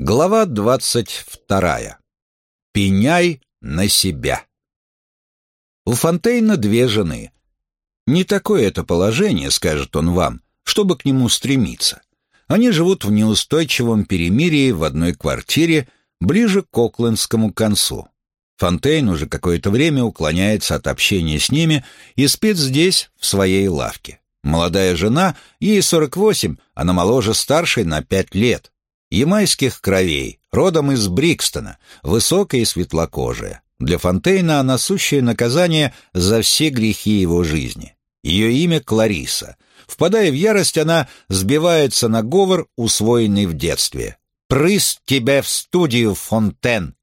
Глава 22. Пеняй на себя. У Фонтейна две жены. Не такое это положение, скажет он вам, чтобы к нему стремиться. Они живут в неустойчивом перемирии в одной квартире, ближе к Оклендскому концу. Фонтейн уже какое-то время уклоняется от общения с ними и спит здесь, в своей лавке. Молодая жена, ей 48, она моложе старшей на 5 лет. Ямайских кровей, родом из Брикстона, высокая и светлокожая. Для Фонтейна она сущее наказание за все грехи его жизни. Ее имя Клариса. Впадая в ярость, она сбивается на говор, усвоенный в детстве. «Прыс тебе в студию, Фонтен!»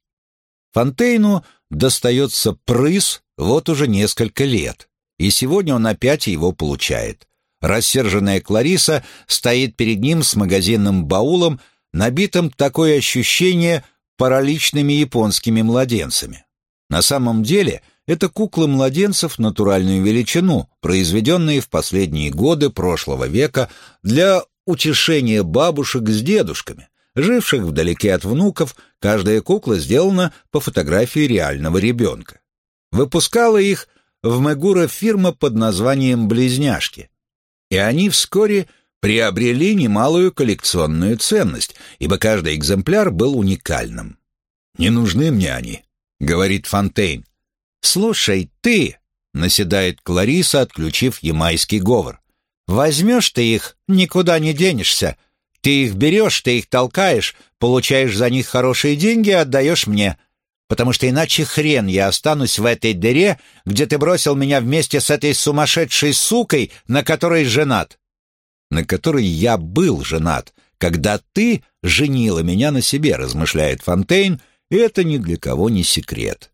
Фонтейну достается прыс вот уже несколько лет, и сегодня он опять его получает. Рассерженная Клариса стоит перед ним с магазинным баулом, набитым, такое ощущение, параличными японскими младенцами. На самом деле это куклы младенцев натуральную величину, произведенные в последние годы прошлого века для утешения бабушек с дедушками, живших вдалеке от внуков. Каждая кукла сделана по фотографии реального ребенка. Выпускала их в Мегуро фирма под названием «Близняшки», и они вскоре приобрели немалую коллекционную ценность, ибо каждый экземпляр был уникальным. «Не нужны мне они», — говорит Фонтейн. «Слушай, ты», — наседает Клариса, отключив ямайский говор, «возьмешь ты их, никуда не денешься. Ты их берешь, ты их толкаешь, получаешь за них хорошие деньги и отдаешь мне. Потому что иначе хрен я останусь в этой дыре, где ты бросил меня вместе с этой сумасшедшей сукой, на которой женат». «На которой я был женат, когда ты женила меня на себе», размышляет Фонтейн, и это ни для кого не секрет.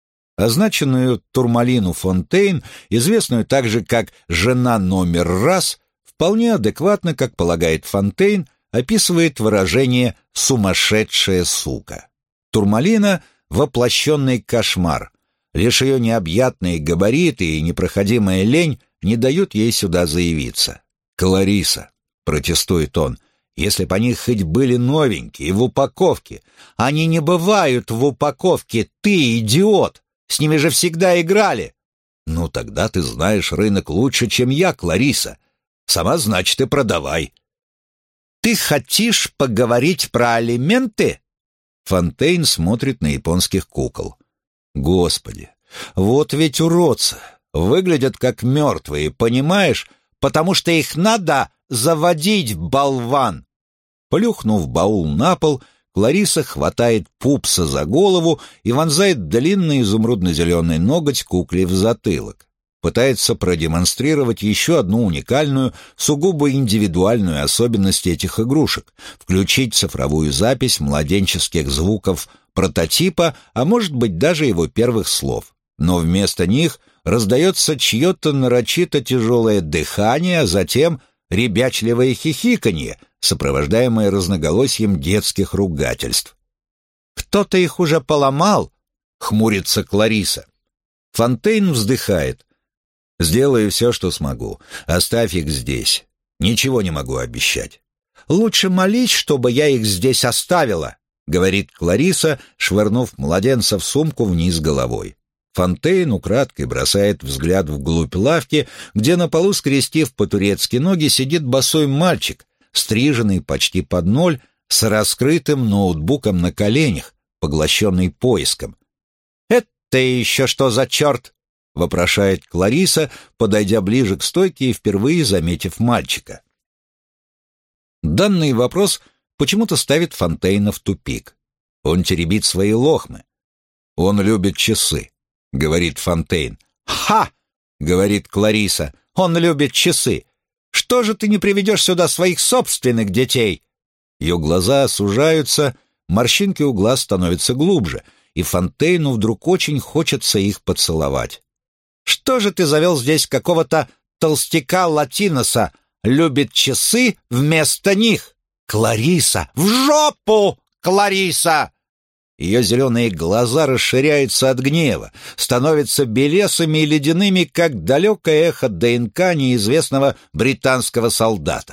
Означенную Турмалину Фонтейн, известную также как «жена номер раз», вполне адекватно, как полагает Фонтейн, описывает выражение «сумасшедшая сука». Турмалина — воплощенный кошмар. Лишь ее необъятные габариты и непроходимая лень не дают ей сюда заявиться. «Клариса», — протестует он, — «если б они хоть были новенькие, в упаковке». «Они не бывают в упаковке, ты идиот! С ними же всегда играли!» «Ну, тогда ты знаешь рынок лучше, чем я, Клариса. Сама, значит, и продавай». «Ты хотишь поговорить про алименты?» Фонтейн смотрит на японских кукол. «Господи, вот ведь уродцы! Выглядят как мертвые, понимаешь? Потому что их надо заводить, болван!» Плюхнув баул на пол, Клариса хватает пупса за голову и вонзает длинный изумрудно-зеленый ноготь кукле в затылок. Пытается продемонстрировать еще одну уникальную, сугубо индивидуальную особенность этих игрушек, включить цифровую запись младенческих звуков прототипа, а может быть даже его первых слов. Но вместо них раздается чье-то нарочито тяжелое дыхание, а затем ребячливое хихиканье, сопровождаемое разноголосием детских ругательств. «Кто-то их уже поломал?» — хмурится Клариса. Фонтейн вздыхает. «Сделаю все, что смогу. Оставь их здесь. Ничего не могу обещать». «Лучше молись, чтобы я их здесь оставила», — говорит Клариса, швырнув младенца в сумку вниз головой. Фонтейн украдкой бросает взгляд вглубь лавки, где на полу, скрестив по-турецки ноги, сидит босой мальчик, стриженный почти под ноль, с раскрытым ноутбуком на коленях, поглощенный поиском. «Это еще что за черт?» — вопрошает Клариса, подойдя ближе к стойке и впервые заметив мальчика. Данный вопрос почему-то ставит Фонтейна в тупик. Он теребит свои лохмы. «Он любит часы», — говорит Фонтейн. «Ха!» — говорит Клариса. «Он любит часы. Что же ты не приведешь сюда своих собственных детей?» Ее глаза сужаются, морщинки у глаз становятся глубже, и Фонтейну вдруг очень хочется их поцеловать. «Что же ты завел здесь какого-то толстяка-латиноса? Любит часы вместо них? Клариса! В жопу, Клариса!» Ее зеленые глаза расширяются от гнева, становятся белесыми и ледяными, как далекое эхо ДНК неизвестного британского солдата.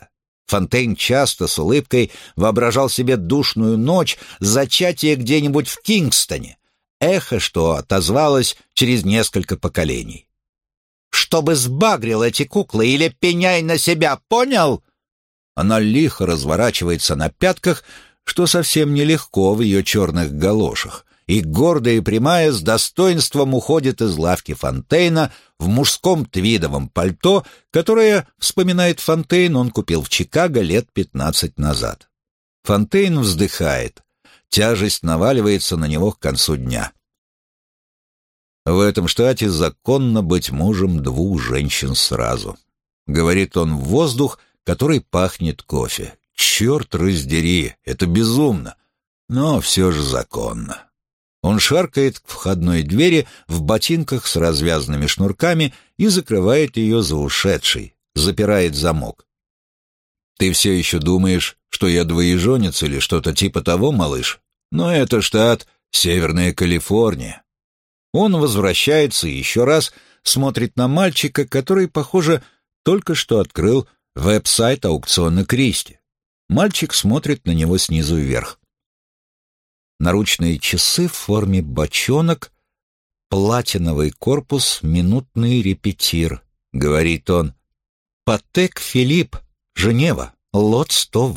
Фонтейн часто с улыбкой воображал себе душную ночь зачатия где-нибудь в Кингстоне, эхо, что отозвалось через несколько поколений. «Чтобы сбагрил эти куклы или пеняй на себя, понял?» Она лихо разворачивается на пятках, что совсем нелегко в ее черных галошах, и гордая и прямая с достоинством уходит из лавки Фонтейна в мужском твидовом пальто, которое, вспоминает Фонтейн, он купил в Чикаго лет 15 назад. Фонтейн вздыхает. Тяжесть наваливается на него к концу дня. «В этом штате законно быть мужем двух женщин сразу», — говорит он в воздух, который пахнет кофе. «Черт раздери, это безумно, но все же законно». Он шаркает к входной двери в ботинках с развязанными шнурками и закрывает ее за ушедшей, запирает замок. «Ты все еще думаешь, что я двоеженец или что-то типа того, малыш? Но это штат Северная Калифорния». Он возвращается и еще раз смотрит на мальчика, который, похоже, только что открыл веб-сайт аукциона Кристи. Мальчик смотрит на него снизу вверх. Наручные часы в форме бочонок, платиновый корпус, минутный репетир, говорит он. Патек Филипп, Женева, лот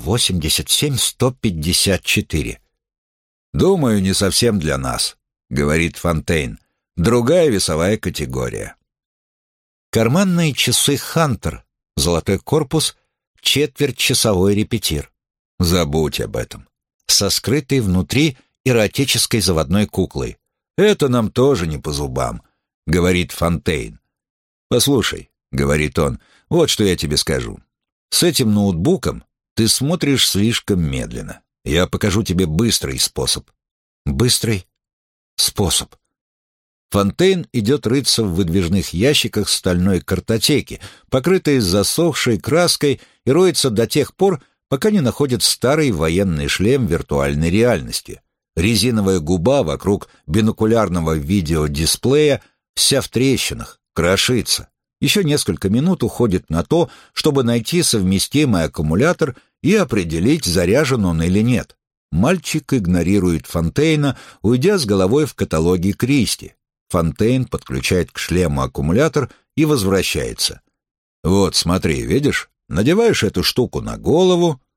187-154. «Думаю, не совсем для нас», — говорит Фонтейн. «Другая весовая категория». Карманные часы «Хантер», золотой корпус, четвертьчасовой репетир. Забудь об этом. Со скрытой внутри эротической заводной куклой. «Это нам тоже не по зубам», — говорит Фонтейн. «Послушай», — говорит он, — «вот что я тебе скажу. С этим ноутбуком ты смотришь слишком медленно. Я покажу тебе быстрый способ». «Быстрый способ». Фонтейн идет рыться в выдвижных ящиках стальной картотеки, покрытой засохшей краской, и роется до тех пор, пока не находит старый военный шлем виртуальной реальности. Резиновая губа вокруг бинокулярного видеодисплея вся в трещинах, крошится. Еще несколько минут уходит на то, чтобы найти совместимый аккумулятор и определить, заряжен он или нет. Мальчик игнорирует Фонтейна, уйдя с головой в каталоге Кристи. Фонтейн подключает к шлему аккумулятор и возвращается. «Вот, смотри, видишь? Надеваешь эту штуку на голову,